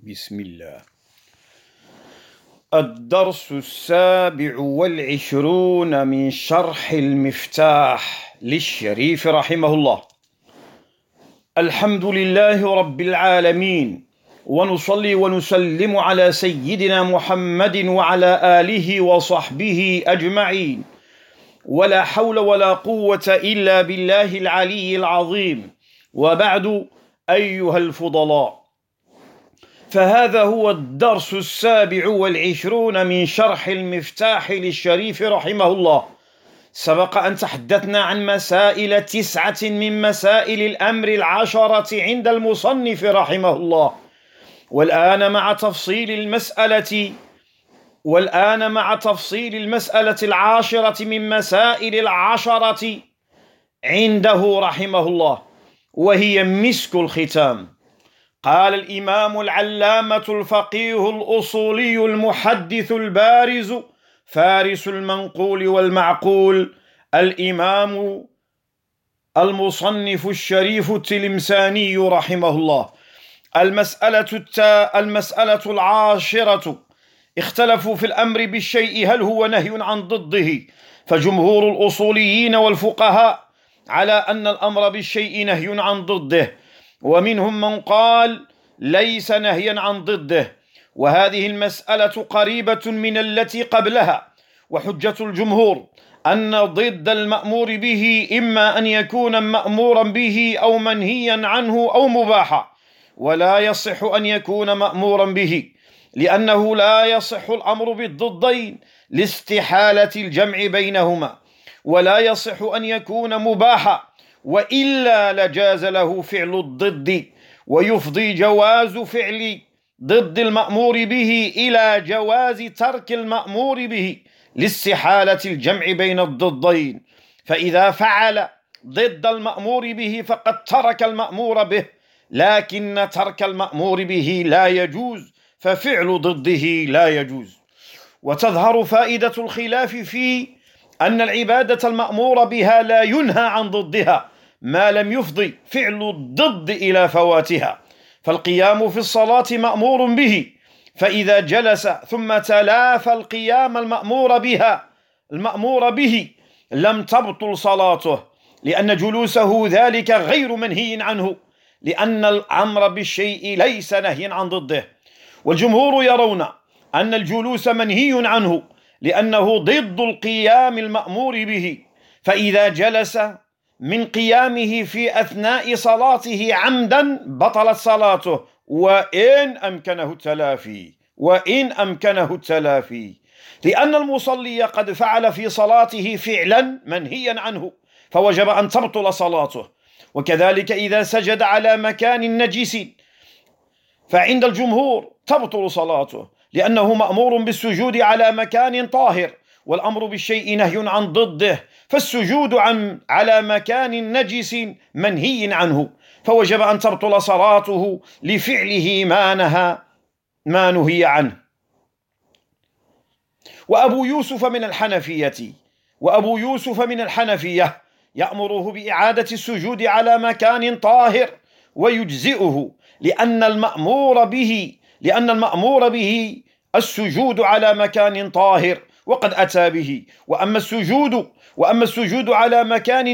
بسم الله. الدرس 27 من شرح المفتاح للشريف رحمه الله. الحمد لله رب العالمين، ونصلي ونسلم على سيدنا محمد وعلى آله وصحبه أجمعين، ولا حول ولا قوة إلا بالله العلي العظيم. وبعد، أيها الفضلاء، فهذا هو الدرس 27 من شرح المفتاح للشريف رحمه الله. سبق أن تحدثنا عن مسائل 9 من مسائل الأمر 10 عند المصنف رحمه الله، والآن مع تفصيل المسألة 10 من مسائل 10 عنده رحمه الله، وهي مسك الختام. قال الإمام العلامة الفقيه الأصولي المحدث البارز فارس المنقول والمعقول، الإمام المصنف الشريف التلمساني رحمه الله. المسألة 10: اختلفوا في الأمر بالشيء هل هو نهي عن ضده، فجمهور الأصوليين والفقهاء على أن الأمر بالشيء نهي عن ضده، ومنهم من قال ليس نهيا عن ضده، وهذه المسألة قريبة من التي قبلها. وحجة الجمهور أن ضد المأمور به إما أن يكون مأمورا به أو منهيا عنه أو مباحا، ولا يصح أن يكون مأمورا به، لأنه لا يصح الأمر بالضدين لاستحالة الجمع بينهما، ولا يصح أن يكون مباحا، وإلا لجاز له فعل الضد، ويفضي جواز فعل ضد المأمور به إلى جواز ترك المأمور به لاستحالة الجمع بين الضدين. فإذا فعل ضد المأمور به فقد ترك المأمور به، لكن ترك المأمور به لا يجوز، ففعل ضده لا يجوز. وتظهر فائدة الخلاف في أن العبادة المأمور بها لا ينهى عن ضدها ما لم يفضي فعل الضد إلى فواتها. فالقيام في الصلاة مأمور به، فإذا جلس ثم تلافى القيام المأمور به لم تبطل صلاته، لأن جلوسه ذلك غير منهي عنه، لأن الأمر بالشيء ليس نهيا عن ضده. والجمهور يرون أن الجلوس منهي عنه لأنه ضد القيام المأمور به، فإذا جلس من قيامه في أثناء صلاته عمدا بطلت صلاته، وإن أمكنه التلافي، لأن المصلي قد فعل في صلاته فعلا منهيا عنه، فوجب أن تبطل صلاته. وكذلك إذا سجد على مكان نجس فعند الجمهور تبطل صلاته، لأنه مأمور بالسجود على مكان طاهر، والأمر بالشيء نهي عن ضده، فالسجود على مكان نجس منهي عنه، فوجب أن تبطل صلاته لفعله ما نهي عنه. وأبو يوسف من الحنفية يأمره بإعادة السجود على مكان طاهر ويجزئه، لأن المأمور به السجود على مكان طاهر وقد أتى به. وأما السجود على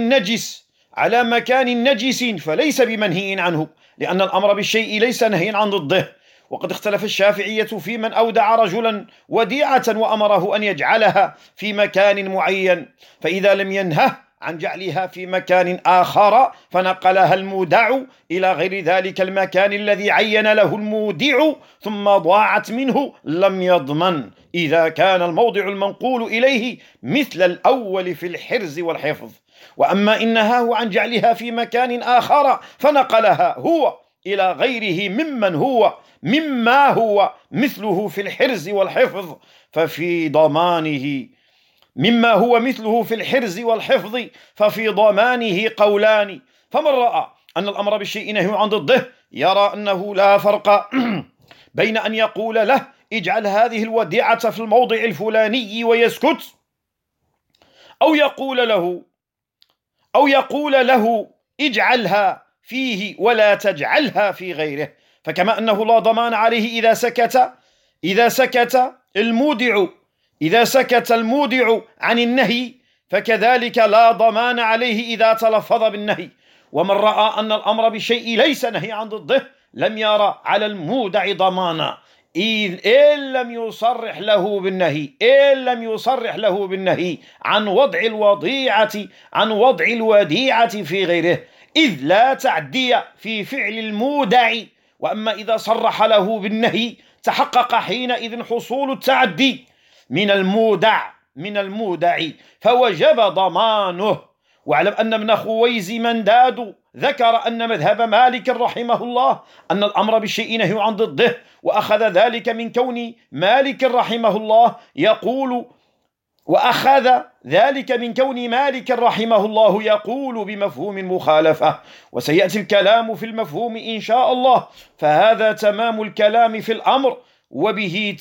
مكان نجس فليس بمنهي عنه، لأن الأمر بالشيء ليس نهيا عن ضده. وقد اختلف الشافعية في من أودع رجلا وديعة وأمره أن يجعلها في مكان معين، فإذا لم ينهه عن جعلها في مكان آخر فنقلها المودع إلى غير ذلك المكان الذي عين له المودع ثم ضاعت منه، لم يضمن إذا كان الموضع المنقول إليه مثل الأول في الحرز والحفظ. وأما إن نهاه عن جعلها في مكان آخر فنقلها هو إلى غيره مما هو مثله في الحرز والحفظ ففي ضمانه قولان. فمن رأى أن الأمر بالشيء نهي عن ضده يرى أنه لا فرق بين أن يقول له اجعل هذه الوديعة في الموضع الفلاني ويسكت، أو يقول له اجعلها فيه ولا تجعلها في غيره، فكما أنه لا ضمان عليه إذا سكت المودع عن النهي، فكذلك لا ضمان عليه إذا تلفظ بالنهي. ومن رأى أن الأمر بالشيء ليس نهي عن ضده لم يرى على المودع ضمانا، إن لم يصرح له بالنهي عن وضع الوديعة في غيره، إذ لا تعدي في فعل المودع. وأما إذا صرح له بالنهي تحقق حينئذ حصول التعدي من المودع فوجب ضمانه. واعلم أن ابن خويز منداد ذكر أن مذهب مالك رحمه الله أن الأمر بالشيء نهي عن ضده، وأخذ ذلك من كون مالك رحمه الله يقول بمفهوم المخالفة، وسيأتي الكلام في المفهوم إن شاء الله. فهذا تمام الكلام في الأمر، وبه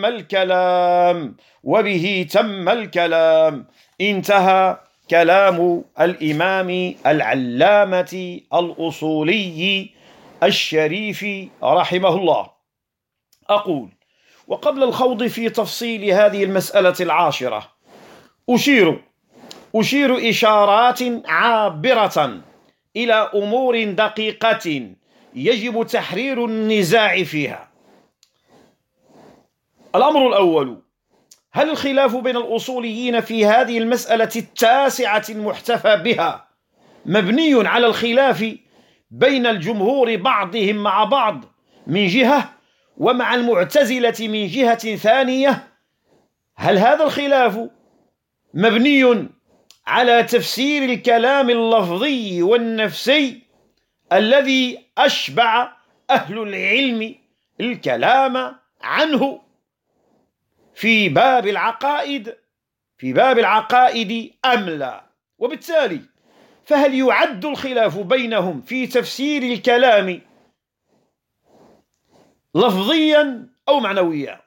تم الكلام. انتهى كلام الإمام العلامة الأصولي الشريف رحمه الله. أقول: وقبل الخوض في تفصيل هذه المسألة العاشرة أشير إشارات عابرة إلى أمور دقيقة يجب تحرير النزاع فيها. الأمر الأول: هل الخلاف بين الأصوليين في هذه المسألة التاسعة المحتفى بها مبني على الخلاف بين الجمهور بعضهم مع بعض من جهة، ومع المعتزلة من جهة ثانية؟ هل هذا الخلاف مبني على تفسير الكلام اللفظي والنفسي الذي أشبع أهل العلم الكلام عنه في باب العقائد أم لا؟ وبالتالي فهل يعد الخلاف بينهم في تفسير الكلام لفظيا أو معنويا؟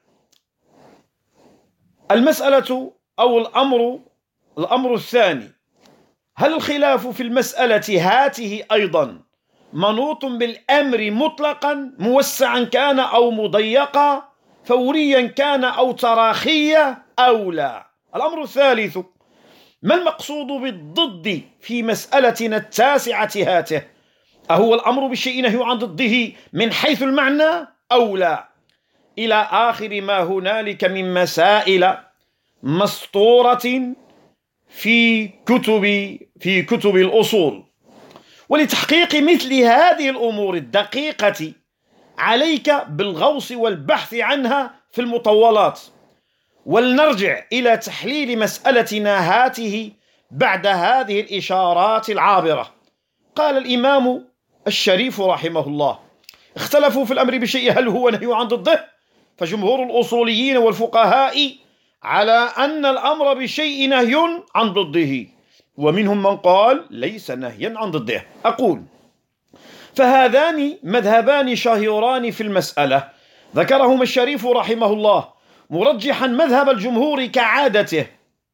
المسألة أو الأمر الثاني: هل الخلاف في المسألة هاته أيضا منوط بالأمر مطلقا موسعا كان أو مضيقا، فوريا كان أو تراخيا أو لا؟ الأمر الثالث: ما المقصود بالضد في مسألتنا التاسعة هاته؟ أهو الأمر بالشيء نهي عن ضده من حيث المعنى أو لا؟ إلى آخر ما هنالك من مسائل مسطورة في كتب الأصول. ولتحقيق مثل هذه الأمور الدقيقة عليك بالغوص والبحث عنها في المطولات. ولنرجع إلى تحليل مسألتنا هاته بعد هذه الإشارات العابرة. قال الإمام الشريف رحمه الله: اختلفوا في الأمر بشيء هل هو نهي عن ضده، فجمهور الأصوليين والفقهاء على أن الأمر بشيء نهي عن ضده، ومنهم من قال ليس نهيا عن ضده. أقول: فهذان مذهبان شهيران في المسألة ذكرهما الشريف رحمه الله مرجحا مذهب الجمهور كعادته.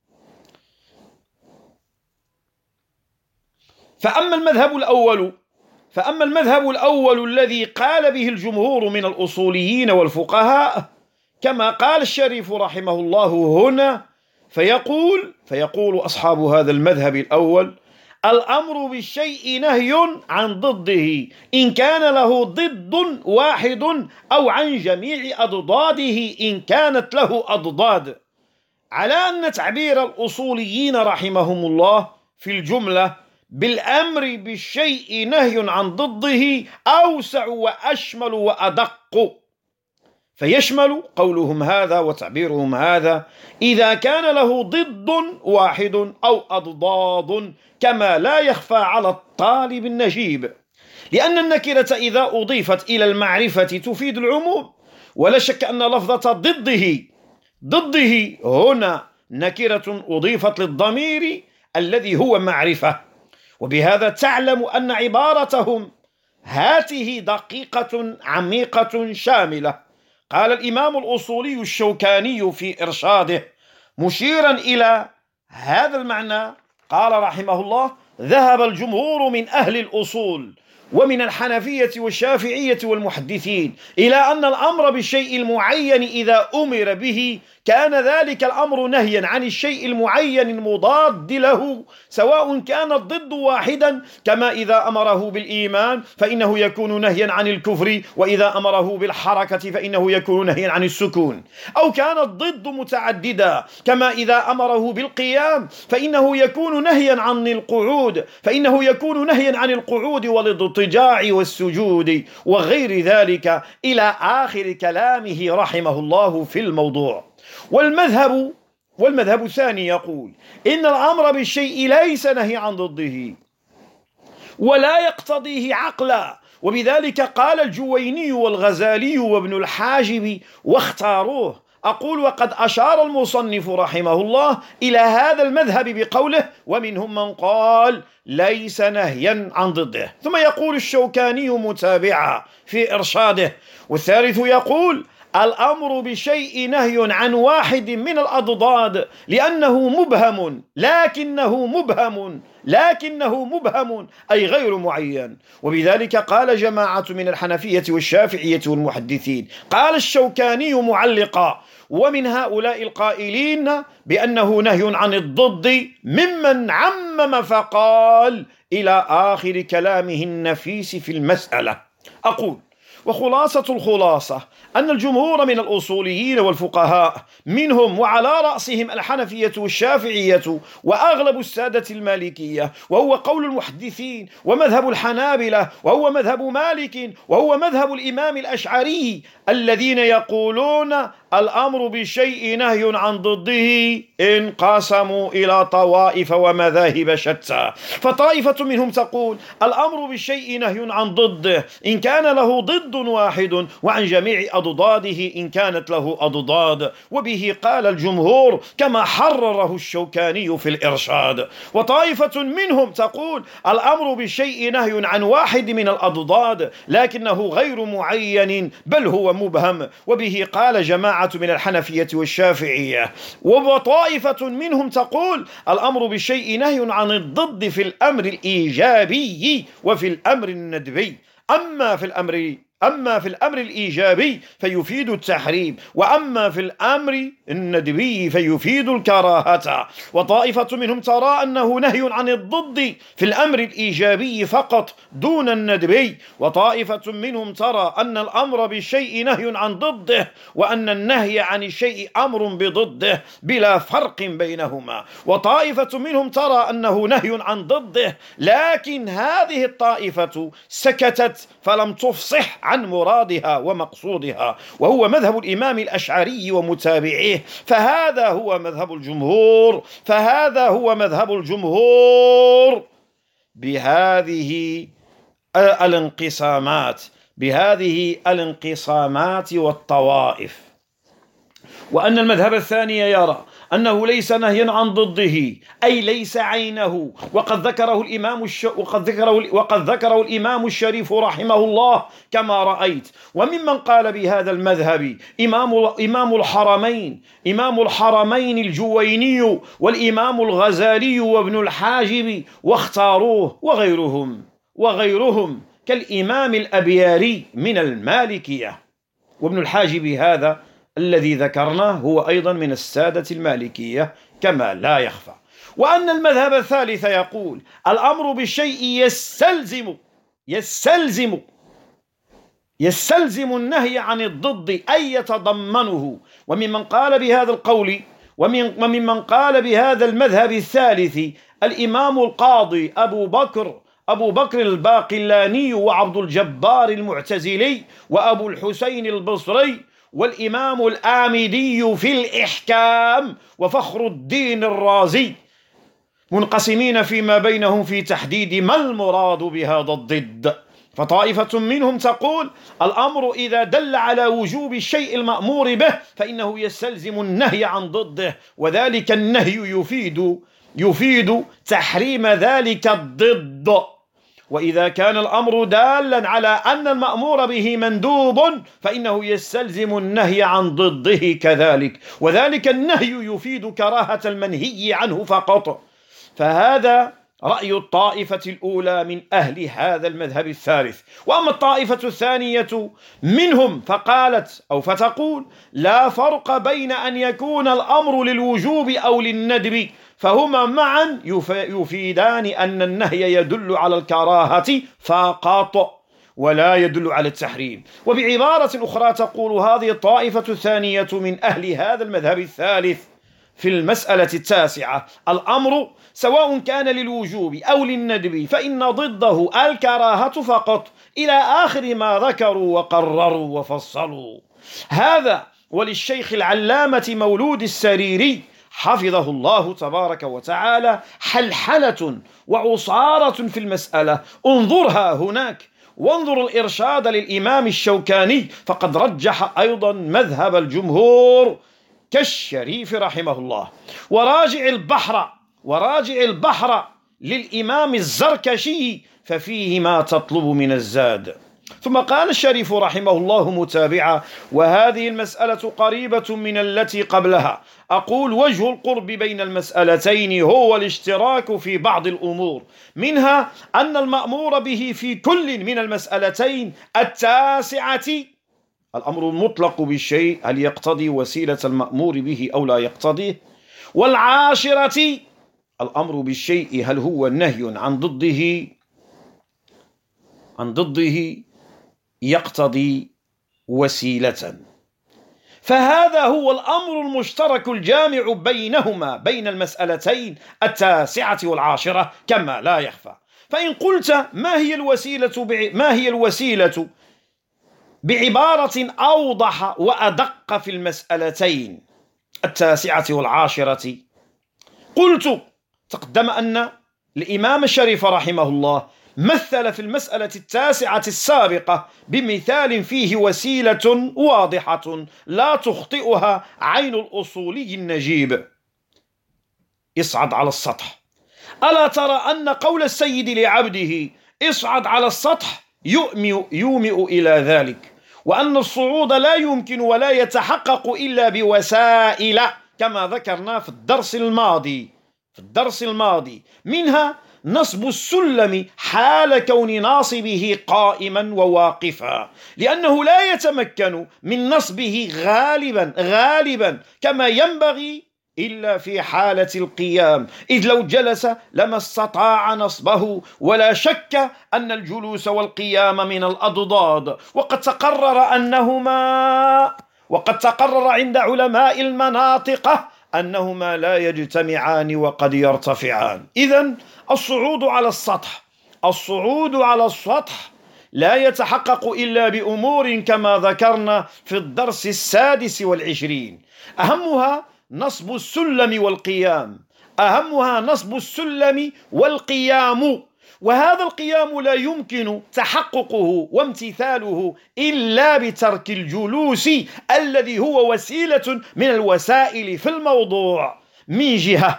فأما المذهب الأول الذي قال به الجمهور من الأصوليين والفقهاء كما قال الشريف رحمه الله هنا، فيقول أصحاب هذا المذهب الأول: الأمر بالشيء نهي عن ضده إن كان له ضد واحد، أو عن جميع أضداده إن كانت له أضداد. على أن تعبير الأصوليين رحمهم الله في الجملة بالأمر بالشيء نهي عن ضده أوسع وأشمل وأدق، فيشمل قولهم هذا وتعبيرهم هذا إذا كان له ضد واحد أو أضداد، كما لا يخفى على الطالب النجيب، لأن النكرة إذا أضيفت إلى المعرفة تفيد العموم، ولا شك أن لفظة ضده هنا نكرة أضيفت للضمير الذي هو معرفة. وبهذا تعلم أن عبارتهم هاته دقيقة عميقة شاملة. قال الإمام الأصولي الشوكاني في إرشاده مشيرا إلى هذا المعنى، قال رحمه الله: ذهب الجمهور من أهل الأصول ومن الحنفية والشافعية والمحدثين إلى أن الأمر بالشيء المعين إذا أمر به كان ذلك الأمر نهيا عن الشيء المعين المضاد له، سواء كان الضد واحدا، كما إذا أمره بالإيمان فإنه يكون نهيا عن الكفر، وإذا أمره بالحركة فإنه يكون نهيا عن السكون، أو كان الضد متعددا، كما إذا أمره بالقيام فإنه يكون نهيا عن القعود، والاضطجاع والسجود وغير ذلك، إلى آخر كلامه رحمه الله في الموضوع. والمذهب الثاني يقول إن الأمر بالشيء ليس نهي عن ضده ولا يقتضيه عقلا، وبذلك قال الجويني والغزالي وابن الحاجب واختاروه. أقول وقد أشار المصنف رحمه الله إلى هذا المذهب بقوله ومنهم من قال ليس نهيا عن ضده. ثم يقول الشوكاني متابعا في إرشاده: والثالث يقول الأمر بشيء نهي عن واحد من الأضداد لأنه مبهم لكنه مبهم أي غير معين. وبذلك قال جماعة من الحنفية والشافعية والمحدثين. قال الشوكاني معلقا: ومن هؤلاء القائلين بأنه نهي عن الضد ممن عمم فقال إلى آخر كلامه النفيس في المسألة. أقول وخلاصة الخلاصة أن الجمهور من الأصوليين والفقهاء منهم وعلى رأسهم الحنفية والشافعية وأغلب السادة المالكية، وهو قول المحدثين، ومذهب الحنابلة، وهو مذهب مالك، وهو مذهب الإمام الأشعري، الذين يقولون الأمر بالشيء نهي عن ضده انقسموا إلى طوائف ومذاهب شتى. فطائفة منهم تقول الأمر بالشيء نهي عن ضده إن كان له ضد واحد، وعن جميع أضداده إن كانت له أضداد، وبه قال الجمهور كما حرره الشوكاني في الإرشاد. وطائفة منهم تقول الأمر بالشيء نهي عن واحد من الأضداد لكنه غير معين بل هو مبهم، وبه قال جماعة من الحنفية والشافعية. وطائفة منهم تقول الأمر بالشيء نهي عن الضد في الأمر الإيجابي وفي الأمر الندبي، أما في الأمر الإيجابي فيفيد التحريم، وأما في الأمر الندبي فيفيد الكراهة. وطائفة منهم ترى أنه نهي عن الضد في الأمر الإيجابي فقط دون الندبي، وطائفة منهم ترى أن الأمر بالشيء نهي عن ضده، وأن النهي عن الشيء أمر بضده بلا فرق بينهما. وطائفة منهم ترى أنه نهي عن ضده، لكن هذه الطائفة سكتت فلم تفصح عن مرادها ومقصودها، وهو مذهب الإمام الأشعري ومتابعيه. فهذا هو مذهب الجمهور بهذه الانقسامات والطوائف. وأن المذهب الثاني يرى أنه ليس نهيا عن ضده أي ليس عينه، وقد ذكره الإمام الشريف رحمه الله كما رأيت. وممن قال بهذا المذهب إمام الحرمين الجويني والإمام الغزالي وابن الحاجب واختاروه، وغيرهم كالإمام الأبياري من المالكية. وابن الحاجب هذا الذي ذكرناه هو أيضا من السادة المالكية كما لا يخفى. وأن المذهب الثالث يقول الأمر بالشيء يستلزم النهي عن الضد أي يتضمنه. وممن قال بهذا القول وممن قال بهذا المذهب الثالث الإمام القاضي أبو بكر الباقلاني وعبد الجبار المعتزلي وأبو الحسين البصري والإمام الآمدي في الإحكام وفخر الدين الرازي، منقسمين فيما بينهم في تحديد ما المراد بهذا الضد. فطائفة منهم تقول الأمر إذا دل على وجوب الشيء المأمور به فإنه يستلزم النهي عن ضده، وذلك النهي يفيد تحريم ذلك الضد. وإذا كان الأمر دالا على أن المأمور به مندوب فإنه يستلزم النهي عن ضده كذلك، وذلك النهي يفيد كراهة المنهي عنه فقط. فهذا رأي الطائفة الأولى من أهل هذا المذهب الثالث. وأما الطائفة الثانية منهم فقالت أو فتقول: لا فرق بين أن يكون الأمر للوجوب أو للندب، فهما معا يفيدان أن النهي يدل على الكراهة فقط ولا يدل على التحريم. وبعبارة أخرى تقول هذه الطائفة الثانية من أهل هذا المذهب الثالث في المسألة التاسعة: الأمر سواء كان للوجوب أو للندب فإن ضده الكراهة فقط، إلى آخر ما ذكروا وقرروا وفصلوا. هذا وللشيخ العلامة مولود السريري حفظه الله تبارك وتعالى حلحلة وعصارة في المسألة، انظرها هناك، وانظر الإرشاد للإمام الشوكاني فقد رجح أيضا مذهب الجمهور كالشريف رحمه الله. وراجع البحر للإمام الزركشي ففيه ما تطلب من الزاد. ثم قال الشريف رحمه الله متابعا: وهذه المسألة قريبة من التي قبلها. أقول: وجه القرب بين المسألتين هو الاشتراك في بعض الأمور، منها أن المأمور به في كل من المسألتين التاسعة الأمر المطلق بالشيء هل يقتضي وسيلة المأمور به أو لا يقتضيه، والعاشرة الأمر بالشيء هل هو نهي عن ضده يقتضي وسيلة. فهذا هو الأمر المشترك الجامع بينهما، بين المسألتين التاسعة والعاشرة كما لا يخفى. فإن قلت ما هي الوسيلة بعبارة أوضح وأدق في المسألتين التاسعة والعاشرة، قلت تقدم أن الإمام الشريف رحمه الله مثل في المسألة التاسعة السابقة بمثال فيه وسيلة واضحة لا تخطئها عين الأصولي النجيب: اصعد على السطح. ألا ترى أن قول السيد لعبده اصعد على السطح يومئ إلى ذلك، وأن الصعود لا يمكن ولا يتحقق إلا بوسائل كما ذكرنا في الدرس الماضي، منها نصب السلم حال كون ناصبه قائما وواقفا، لأنه لا يتمكن من نصبه غالبا كما ينبغي إلا في حالة القيام، إذ لو جلس لما استطاع نصبه، ولا شك أن الجلوس والقيام من الأضداد، وقد تقرر عند علماء المناطق أنهما لا يجتمعان وقد يرتفعان. إذن الصعود على السطح لا يتحقق إلا بأمور كما ذكرنا في الدرس 26، أهمها نصب السلم والقيام، وهذا القيام لا يمكن تحققه وامتثاله إلا بترك الجلوس الذي هو وسيلة من الوسائل في الموضوع من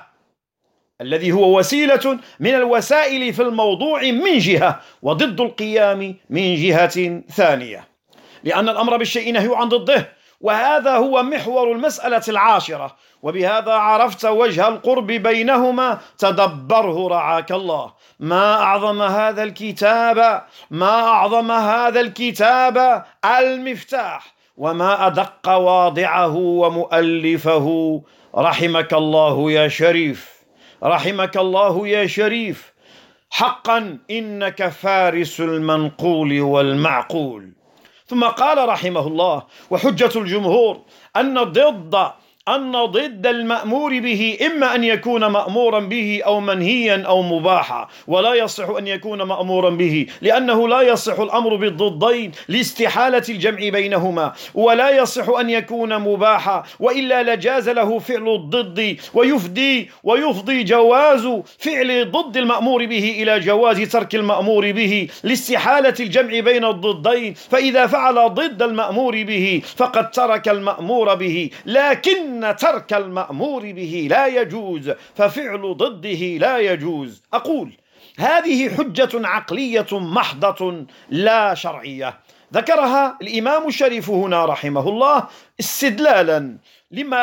جهة، وضد القيام من جهة ثانية، لأن الأمر بالشيء نهي عن ضده، وهذا هو محور المسألة العاشرة. وبهذا عرفت وجه القرب بينهما، تدبره رعاك الله. ما أعظم هذا الكتاب المفتاح، وما أدق واضعه ومؤلفه. رحمك الله يا شريف، حقا إنك فارس المنقول والمعقول. ثم قال رحمه الله: وحجة الجمهور أن ضد المأمور به إما أن يكون مأمورا به أو منهيا أو مباحا، ولا يصح أن يكون مأمورا به لأنه لا يصح الأمر بالضدين لاستحالة الجمع بينهما، ولا يصح أن يكون مباحا وإلا لجاز له فعل الضد، ويفضي جواز فعل ضد المأمور به إلى جواز ترك المأمور به لاستحالة الجمع بين الضدين، فإذا فعل ضد المأمور به فقد ترك المأمور به، لكن ترك المأمور به لا يجوز، ففعل ضده لا يجوز. أقول: هذه حجة عقلية محضة لا شرعية، ذكرها الإمام الشريف هنا رحمه الله استدلالا لما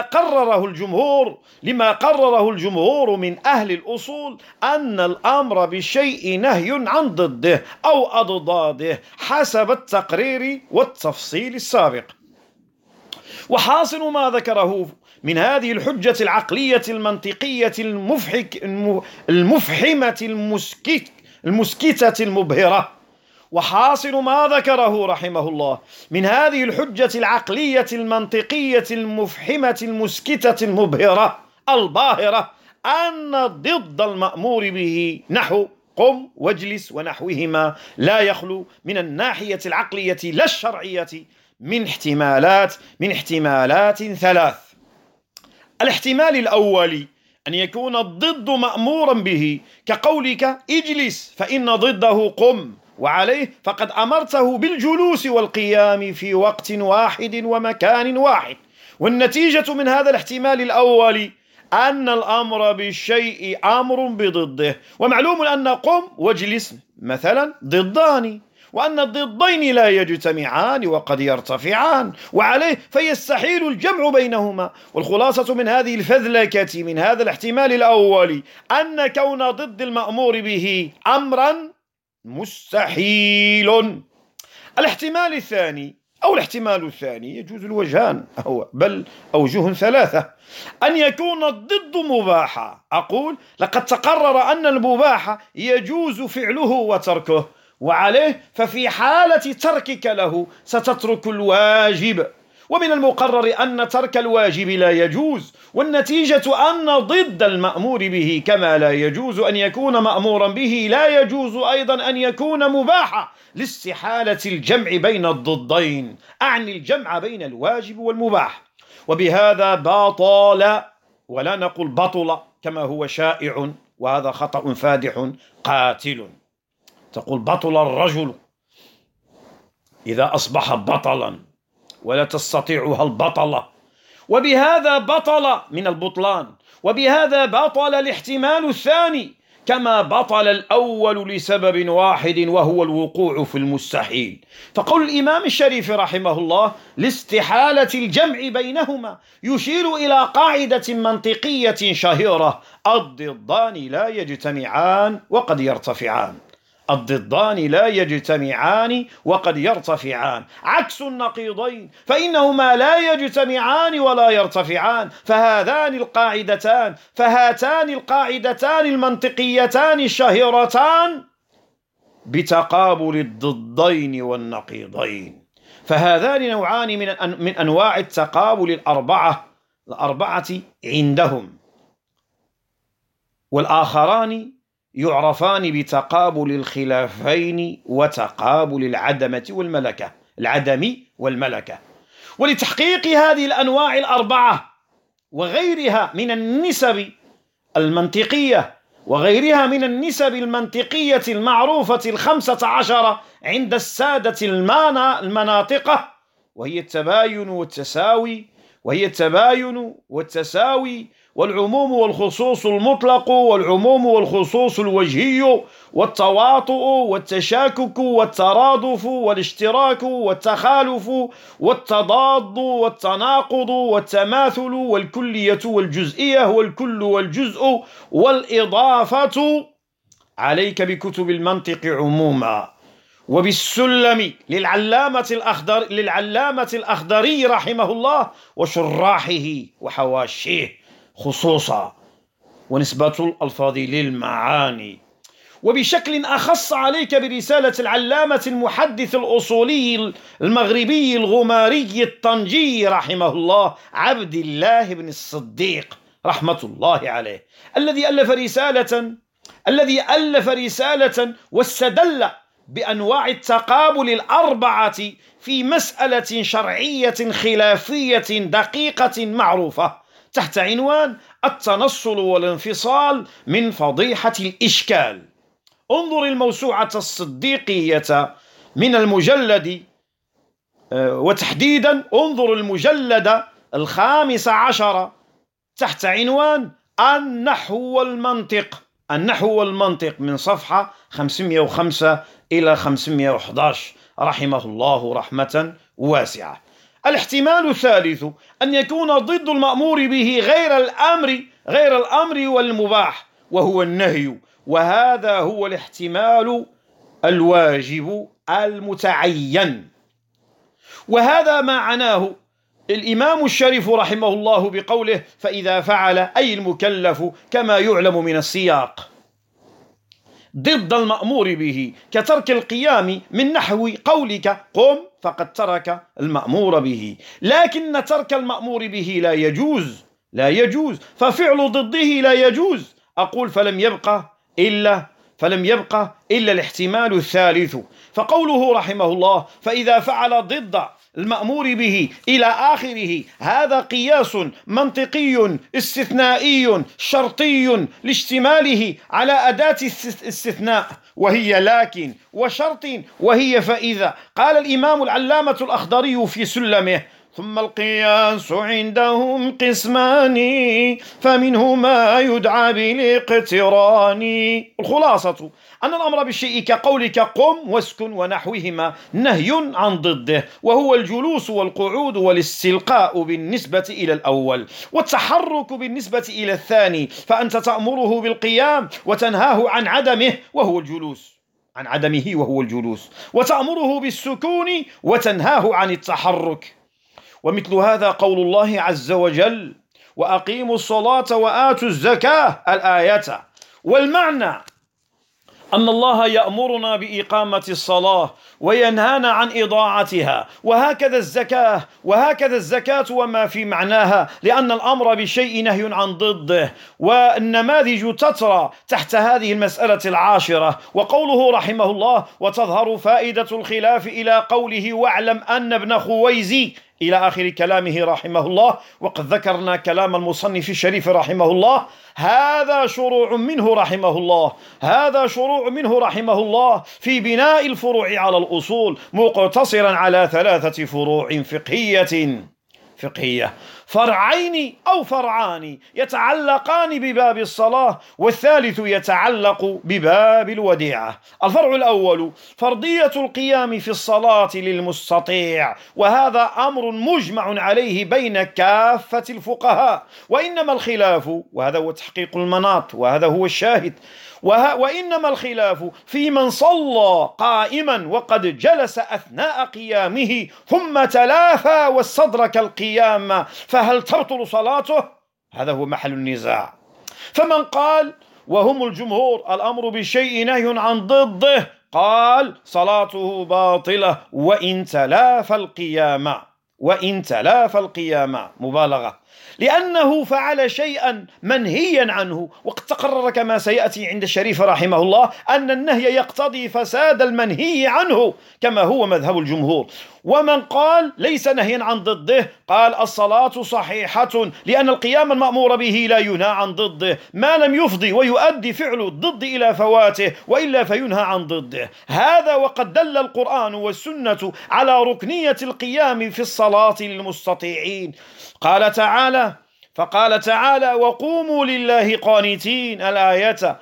قرره الجمهور من أهل الأصول أن الأمر بالشيء نهي عن ضده أو أضداده حسب التقرير والتفصيل السابق. وحاصل ما ذكره من هذه الحجة العقلية المنطقية المفحمة المسكتة المبهرة، وحاصل ما ذكره رحمه الله من هذه الحجة العقلية المنطقية المفحمة المسكتة المبهرة الباهرة أن ضد المأمور به نحو قم واجلس ونحوهما لا يخلو من الناحية العقلية لا الشرعية من احتمالات ثلاث. الاحتمال الأول أن يكون الضد مأمورا به، كقولك اجلس فإن ضده قم، وعليه فقد أمرته بالجلوس والقيام في وقت واحد ومكان واحد، والنتيجة من هذا الاحتمال الأول أن الأمر بالشيء أمر بضده، ومعلوم أن قم واجلس مثلا ضدان، وأن الضدين لا يجتمعان وقد يرتفعان، وعليه فيستحيل الجمع بينهما. والخلاصة من هذه الفذلكة من هذا الاحتمال الأول أن كون ضد المأمور به أمرا مستحيل. الاحتمال الثاني يجوز الوجهان، بل أوجه ثلاثة. أن يكون الضد مباحا، أقول لقد تقرر أن المباح يجوز فعله وتركه، وعليه ففي حالة تركك له ستترك الواجب، ومن المقرر أن ترك الواجب لا يجوز، والنتيجة أن ضد المأمور به كما لا يجوز أن يكون مأمورا به لا يجوز أيضا أن يكون مباحا لاستحالة الجمع بين الضدين، أعني الجمع بين الواجب والمباح. وبهذا باطل، ولا نقول بطل كما هو شائع، وهذا خطأ فادح قاتل. تقول بطل الرجل إذا أصبح بطلا، ولا تستطيعها البطلة، وبهذا بطل من البطلان، وبهذا بطل الاحتمال الثاني كما بطل الأول لسبب واحد وهو الوقوع في المستحيل. فقول الإمام الشريف رحمه الله لاستحالة الجمع بينهما يشير إلى قاعدة منطقية شهيرة: الضدان لا يجتمعان وقد يرتفعان. الضدان لا يجتمعان وقد يرتفعان، عكس النقيضين فإنهما لا يجتمعان ولا يرتفعان. فهاتان القاعدتان المنطقيتان الشهيرتان بتقابل الضدين والنقيضين، فهذان نوعان من أنواع التقابل الأربعة عندهم، والآخران يعرفان بتقابل الخلافين وتقابل العدم والملكة. ولتحقيق هذه الأنواع الأربعة وغيرها من النسب المنطقية المعروفة 15 عند السادة المناطقة، وهي التباين والتساوي والعموم والخصوص المطلق والعموم والخصوص الوجهي والتواطؤ والتشاكك والترادف والاشتراك والتخالف والتضاد والتناقض والتماثل والكلية والجزئية والكل والجزء والإضافة. عليك بكتب المنطق عموما، وبالسلم للعلامة الأخضري رحمه الله وشراحه وحواشيه خصوصا، ونسبة الألفاظ للمعاني. وبشكل أخص عليك برسالة العلامة المحدث الأصولي المغربي الغماري الطنجي رحمه الله عبد الله بن الصديق رحمة الله عليه، الذي ألف رسالة واستدل بأنواع التقابل الأربعة في مسألة شرعية خلافية دقيقة معروفة تحت عنوان التنصل والانفصال من فضيحة الإشكال. انظر الموسوعة الصديقية من المجلد، وتحديدا انظر المجلد 15 تحت عنوان النحو والمنطق من صفحة 505 إلى 511. رحمه الله رحمة واسعة. الاحتمال الثالث أن يكون ضد المأمور به غير الأمر والمباح، وهو النهي، وهذا هو الاحتمال الواجب المتعين. وهذا ما عناه الإمام الشريف رحمه الله بقوله: فإذا فعل، أي المكلف، كما يعلم من السياق، ضد المأمور به كترك القيام، من نحو قولك قم، فقد ترك المأمور به. لكن ترك المأمور به لا يجوز، ففعل ضده لا يجوز. أقول فلم يبق إلا الاحتمال الثالث. فقوله رحمه الله: فإذا فعل ضد المأمور به إلى آخره، هذا قياس منطقي استثنائي شرطي لاشتماله على أداة استثناء، وهي لكن، وشرط، وهي فإذا. قال الإمام العلامة الأخضري في سلمه: ثم القياس عندهم قسمان، فمنه ما يدعى بالاقتران. الخلاصة أن الأمر بالشيء كقولك قم واسكن ونحوهما نهي عن ضده، وهو الجلوس والقعود والاستلقاء بالنسبة إلى الأول، والتحرك بالنسبة إلى الثاني، فأنت تأمره بالقيام وتنهاه عن عدمه وهو الجلوس، وتأمره بالسكون وتنهاه عن التحرك. ومثل هذا قول الله عز وجل: وأقيموا الصلاة وآتوا الزكاة، الآية. والمعنى أن الله يأمرنا بإقامة الصلاة وينهانا عن إضاعتها، وهكذا الزكاة وما في معناها، لأن الأمر بشيء نهي عن ضده. والنماذج تترى تحت هذه المسألة العاشرة. وقوله رحمه الله: وتظهر فائدة الخلاف إلى قوله: واعلم أن ابن خويزي، إلى آخر كلامه رحمه الله. وقد ذكرنا كلام المصنف الشريف رحمه الله. هذا شروع منه رحمه الله في بناء الفروع على الأصول، مقتصرا على 3 فروع فقهية، فرعين أو فرعان يتعلقان بباب الصلاة، والثالث يتعلق بباب الوديعة. الفرع الأول: فرضية القيام في الصلاة للمستطيع، وهذا أمر مجمع عليه بين كافة الفقهاء، وإنما الخلاف، وهذا هو تحقيق المناط وهذا هو الشاهد، وإنما الخلاف في من صلى قائما وقد جلس أثناء قيامه ثم تلافى واستدرك القيام، فهل تبطل صلاته؟ هذا هو محل النزاع. فمن قال، وهم الجمهور، الأمر بالشيء نهي عن ضده، قال صلاته باطلة وإن تلافى القيام، مبالغة، لأنه فعل شيئا منهيا عنه. وقد تقرر كما سيأتي عند الشريف رحمه الله أن النهي يقتضي فساد المنهي عنه، كما هو مذهب الجمهور. ومن قال ليس نهيا عن ضده، قال الصلاة صحيحة، لأن القيام المأمور به لا ينهى عن ضده ما لم يفضي ويؤدي فعل الضد إلى فواته، وإلا فينهى عن ضده. هذا وقد دل القرآن والسنة على ركنية القيام في الصلاة للمستطيعين. فقال تعالى: وقوموا لله قانتين، الآية.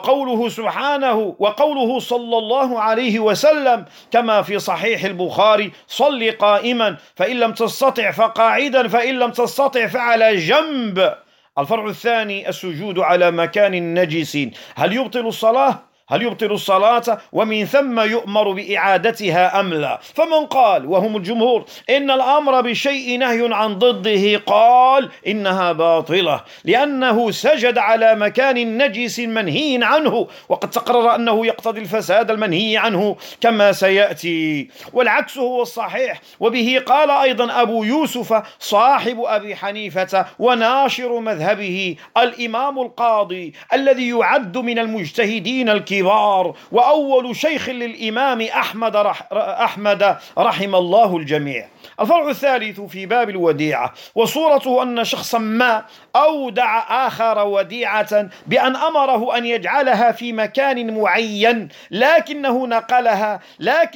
وقوله صلى الله عليه وسلم كما في صحيح البخاري: صل قائما، فإن لم تستطع فقاعدا، فإن لم تستطع فعلى جنب. الفرع الثاني: السجود على مكان نجس، هل يبطل الصلاة، ومن ثم يؤمر بإعادتها أم لا؟ فمن قال، وهم الجمهور، إن الأمر بشيء نهي عن ضده، قال إنها باطلة، لأنه سجد على مكان نجس منهي عنه، وقد تقرر أنه يقتضي الفساد المنهي عنه كما سيأتي. والعكس هو الصحيح، وبه قال أيضا أبو يوسف صاحب أبي حنيفة وناشر مذهبه، الإمام القاضي الذي يعد من المجتهدين الكبار، وأول شيخ للإمام أحمد رحم الله الجميع. الفرع الثالث في باب الوديعة، وصورته أن شخصا ما أودع آخر وديعة بأن أمره أن يجعلها في مكان معين، لكنه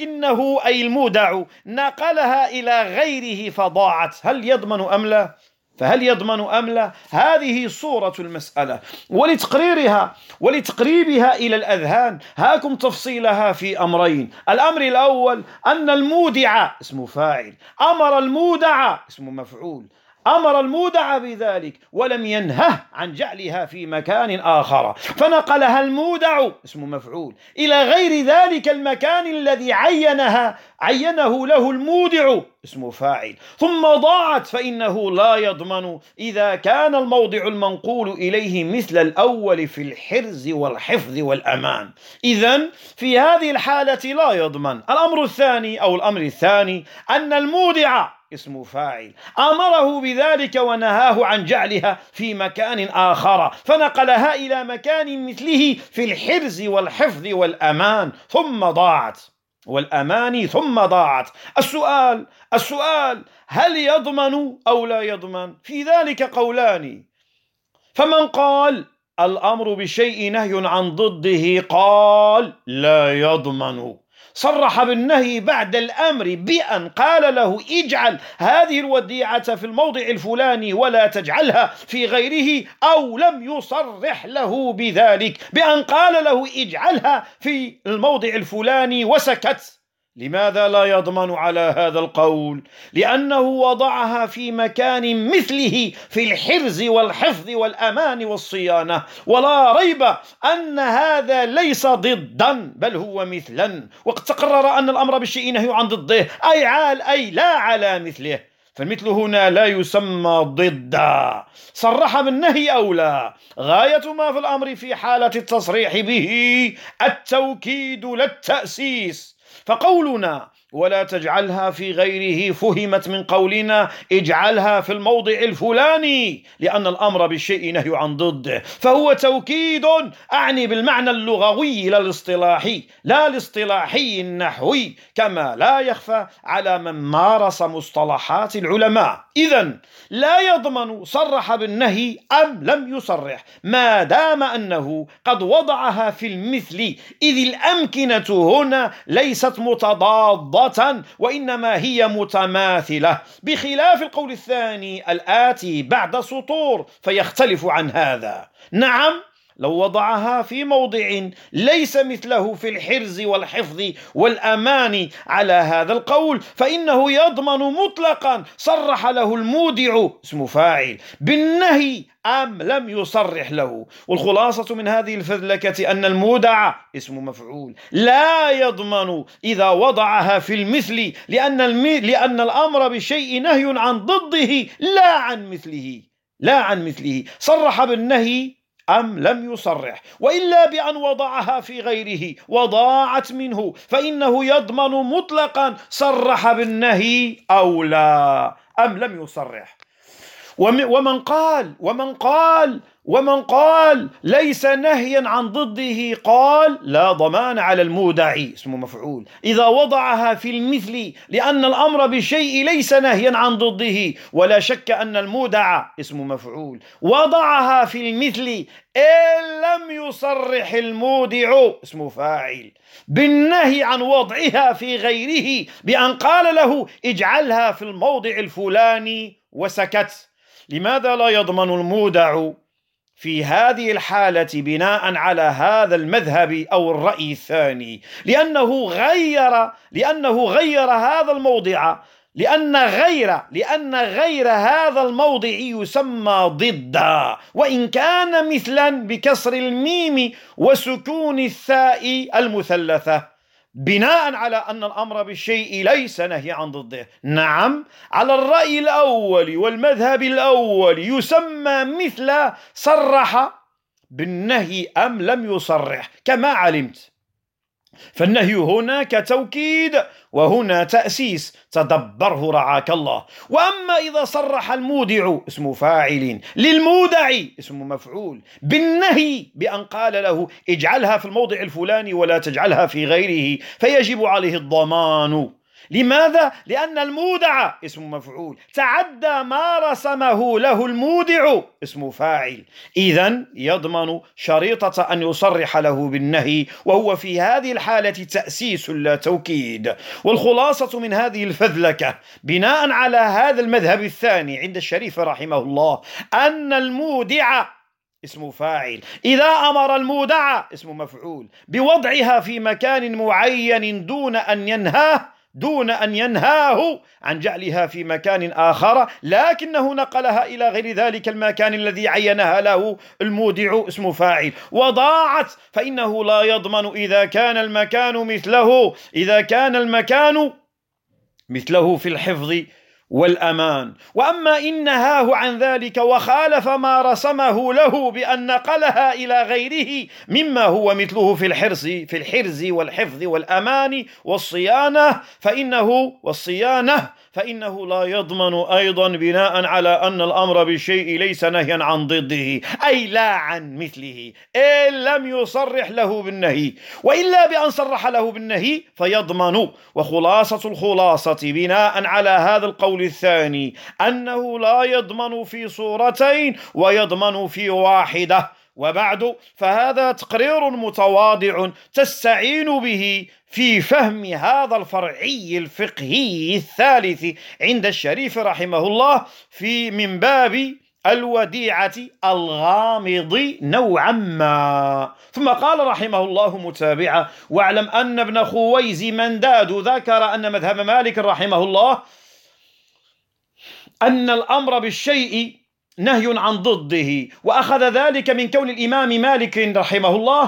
أي المودع نقلها إلى غيره فضاعت، هل يضمن أم لا؟ فهل يضمن أم لا؟ هذه صورة المسألة، ولتقريرها ولتقريبها إلى الأذهان هاكم تفصيلها في أمرين. الأمر الأول أن المودع اسم فاعل، أمر المودع اسم مفعول، أمر المودع بذلك ولم ينهه عن جعلها في مكان آخر، فنقلها المودع اسم مفعول إلى غير ذلك المكان الذي عينه له المودع اسم فاعل، ثم ضاعت، فإنه لا يضمن إذا كان الموضع المنقول إليه مثل الأول في الحرز والحفظ والأمان. إذن في هذه الحالة لا يضمن. الأمر الثاني أن المودع اسم فاعل أمره بذلك ونهاه عن جعلها في مكان آخر، فنقلها إلى مكان مثله في الحرز والحفظ والأمان ثم ضاعت. السؤال هل يضمن أو لا يضمن؟ في ذلك قولان. فمن قال الأمر بالشيء نهي عن ضده قال لا يضمن، صرح بالنهي بعد الأمر بأن قال له اجعل هذه الوديعة في الموضع الفلاني ولا تجعلها في غيره، أو لم يصرح له بذلك بأن قال له اجعلها في الموضع الفلاني وسكت. لماذا لا يضمن على هذا القول؟ لأنه وضعها في مكان مثله في الحرز والحفظ والأمان والصيانة، ولا ريب أن هذا ليس ضدا بل هو مثلا، وقد تقرر أن الأمر بالشيء نهي عن ضده أي لا على مثله، فالمثل هنا لا يسمى ضدا. صرح بالنهي أو لا، غاية ما في الأمر في حالة التصريح به التوكيد لا التأسيس. فقولنا ولا تجعلها في غيره فهمت من قولنا اجعلها في الموضع الفلاني، لأن الأمر بالشيء نهي عن ضده، فهو توكيد أعني بالمعنى اللغوي لا الاصطلاحي النحوي، كما لا يخفى على من مارس مصطلحات العلماء. إذن لا يضمن صرح بالنهي أم لم يصرح، ما دام أنه قد وضعها في المثل، إذ الأمكنة هنا ليست متضادة وإنما هي متماثلة، بخلاف القول الثاني الآتي بعد سطور فيختلف عن هذا. نعم، لو وضعها في موضع ليس مثله في الحرز والحفظ والأمان على هذا القول فإنه يضمن مطلقا، صرح له المودع اسم فاعل بالنهي أم لم يصرح له. والخلاصة من هذه الفذلكة أن المودع اسم مفعول لا يضمن إذا وضعها في المثل، لأن الأمر بشيء نهي عن ضده لا عن مثله، صرح بالنهي أم لم يصرح، وإلا بأن وضعها في غيره وضاعت منه فإنه يضمن مطلقا، صرح بالنهي أو لا أم لم يصرح. ومن قال ليس نهيا عن ضده قال لا ضمان على المودع اسم مفعول إذا وضعها في المثل، لأن الأمر بالشيء ليس نهيا عن ضده، ولا شك أن المودع اسم مفعول وضعها في المثل إن لم يصرح المودع اسم فاعل بالنهي عن وضعها في غيره بأن قال له اجعلها في الموضع الفلاني وسكت. لماذا لا يضمن المودع في هذه الحالة بناء على هذا المذهب أو الرأي الثاني؟ لأنه غير هذا الموضع، لأن غير هذا الموضع يسمى ضدا، وإن كان مثلا بكسر الميم وسكون الثاء المثلثة، بناء على أن الأمر بالشيء ليس نهي عن ضده. نعم، على الرأي الأول والمذهب الأول يسمى مثل صرح بالنهي أم لم يصرح كما علمت، فالنهي هنا كتوكيد وهنا تأسيس، تدبره رعاك الله. وأما إذا صرح المودع اسم فاعل للمودع اسم مفعول بالنهي بأن قال له اجعلها في الموضع الفلاني ولا تجعلها في غيره، فيجب عليه الضمان، لماذا؟ لأن المودع اسم مفعول، تعدى ما رسمه له المودع اسم فاعل، إذن يضمن شريطة أن يصرح له بالنهي، وهو في هذه الحالة تأسيس لا توكيد. والخلاصة من هذه الفذلكة بناء على هذا المذهب الثاني عند الشريف رحمه الله أن المودع اسم فاعل، إذا أمر المودع اسم مفعول بوضعها في مكان معين دون أن ينهاه عن جعلها في مكان آخر، لكنه نقلها إلى غير ذلك المكان الذي عينها له المودع اسم فاعل وضاعت، فإنه لا يضمن إذا كان المكان مثله في الحفظ والأمان. وأما إن نهاه عن ذلك وخالف ما رسمه له بأن نقلها إلى غيره مما هو مثله في الحرز والحفظ والأمان فإنه لا يضمن أيضا، بناء على أن الأمر بالشيء ليس نهيا عن ضده، أي لا عن مثله، إن لم يصرح له بالنهي، وإلا بأن صرح له بالنهي فيضمن. وخلاصة الخلاصة بناء على هذا القول الثاني أنه لا يضمن في صورتين ويضمن في واحدة. وبعد، فهذا تقرير متواضع تستعين به في فهم هذا الفرعي الفقهي الثالث عند الشريف رحمه الله من باب الوديعة الغامض نوعا ما. ثم قال رحمه الله متابعا: واعلم أن ابن خويز منداد ذكر أن مذهب مالك رحمه الله أن الأمر بالشيء نهي عن ضده، وأخذ ذلك من كون الإمام مالك رحمه الله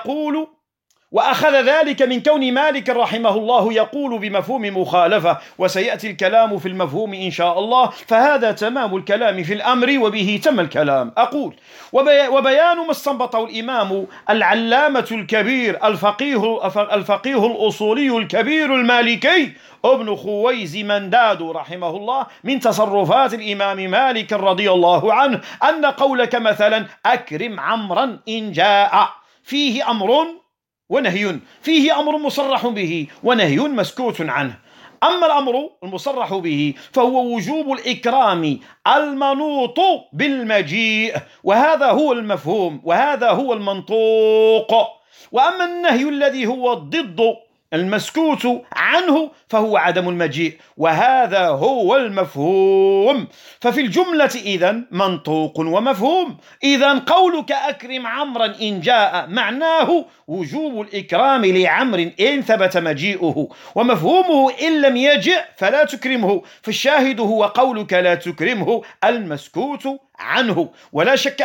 يقول بمفهوم مخالفة، وسيأتي الكلام في المفهوم إن شاء الله، فهذا تمام الكلام في الأمر وبه تم الكلام. أقول: وبيان ما استنبطه الإمام العلامة الكبير الفقيه الأصولي الكبير المالكي ابن خويز منداد رحمه الله من تصرفات الإمام مالك رضي الله عنه أن قولك مثلا أكرم عمرا إن جاء فيه أمر ونهي، فيه أمر مصرح به ونهي مسكوت عنه. أما الأمر المصرح به فهو وجوب الإكرام المنوط بالمجيء، وهذا هو المفهوم وهذا هو المنطوق. وأما النهي الذي هو الضد المسكوت عنه فهو عدم المجيء، وهذا هو المفهوم. ففي الجملة إذن منطوق ومفهوم. إذن قولك أكرم عمرا إن جاء معناه وجوب الإكرام لعمر إن ثبت مجيئه، ومفهومه إن لم يجئ فلا تكرمه، فالشاهد هو قولك لا تكرمه المسكوت عنه. ولا شك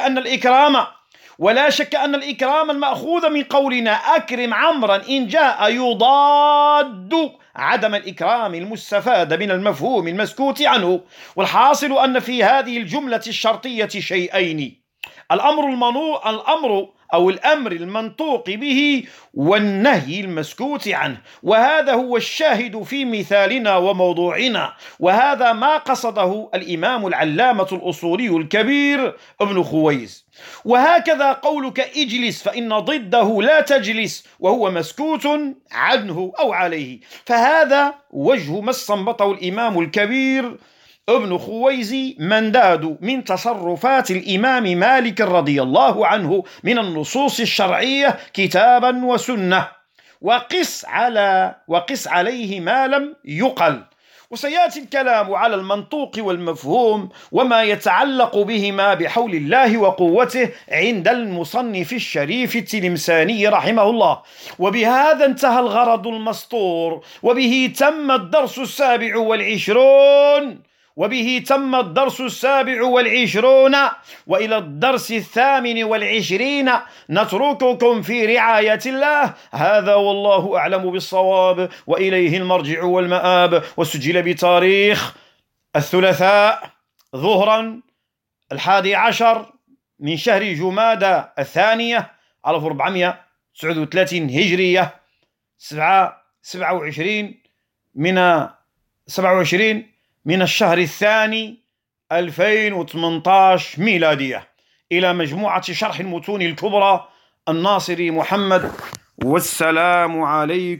أن الإكرام المأخوذ من قولنا أكرم عمرا إن جاء يضاد عدم الإكرام المستفاد من المفهوم المسكوت عنه. والحاصل أن في هذه الجملة الشرطية شيئين: الأمر المنطوق به والنهي المسكوت عنه، وهذا هو الشاهد في مثالنا وموضوعنا، وهذا ما قصده الإمام العلامة الأصولي الكبير ابن خويز. وهكذا قولك اجلس فإن ضده لا تجلس وهو مسكوت عنه أو عليه، فهذا وجه ما استنبطه الإمام الكبير ابن خويز منداد من تصرفات الإمام مالك رضي الله عنه من النصوص الشرعية كتابا وسنة، وقس عليه ما لم يقل. وسيأتي الكلام على المنطوق والمفهوم وما يتعلق بهما بحول الله وقوته عند المصنف الشريف التلمساني رحمه الله. وبهذا انتهى الغرض المسطور، وبه تم الدرس السابع والعشرون، وإلى الدرس 28 نترككم في رعاية الله. هذا والله أعلم بالصواب، وإليه المرجع والمآب. وسجل بتاريخ الثلاثاء ظهرا 11 من شهر جمادى الثانية 1439 هجرية، 27 من الشهر الثاني 2018 ميلادية، إلى مجموعة شرح المتون الكبرى الناصري محمد. والسلام عليكم.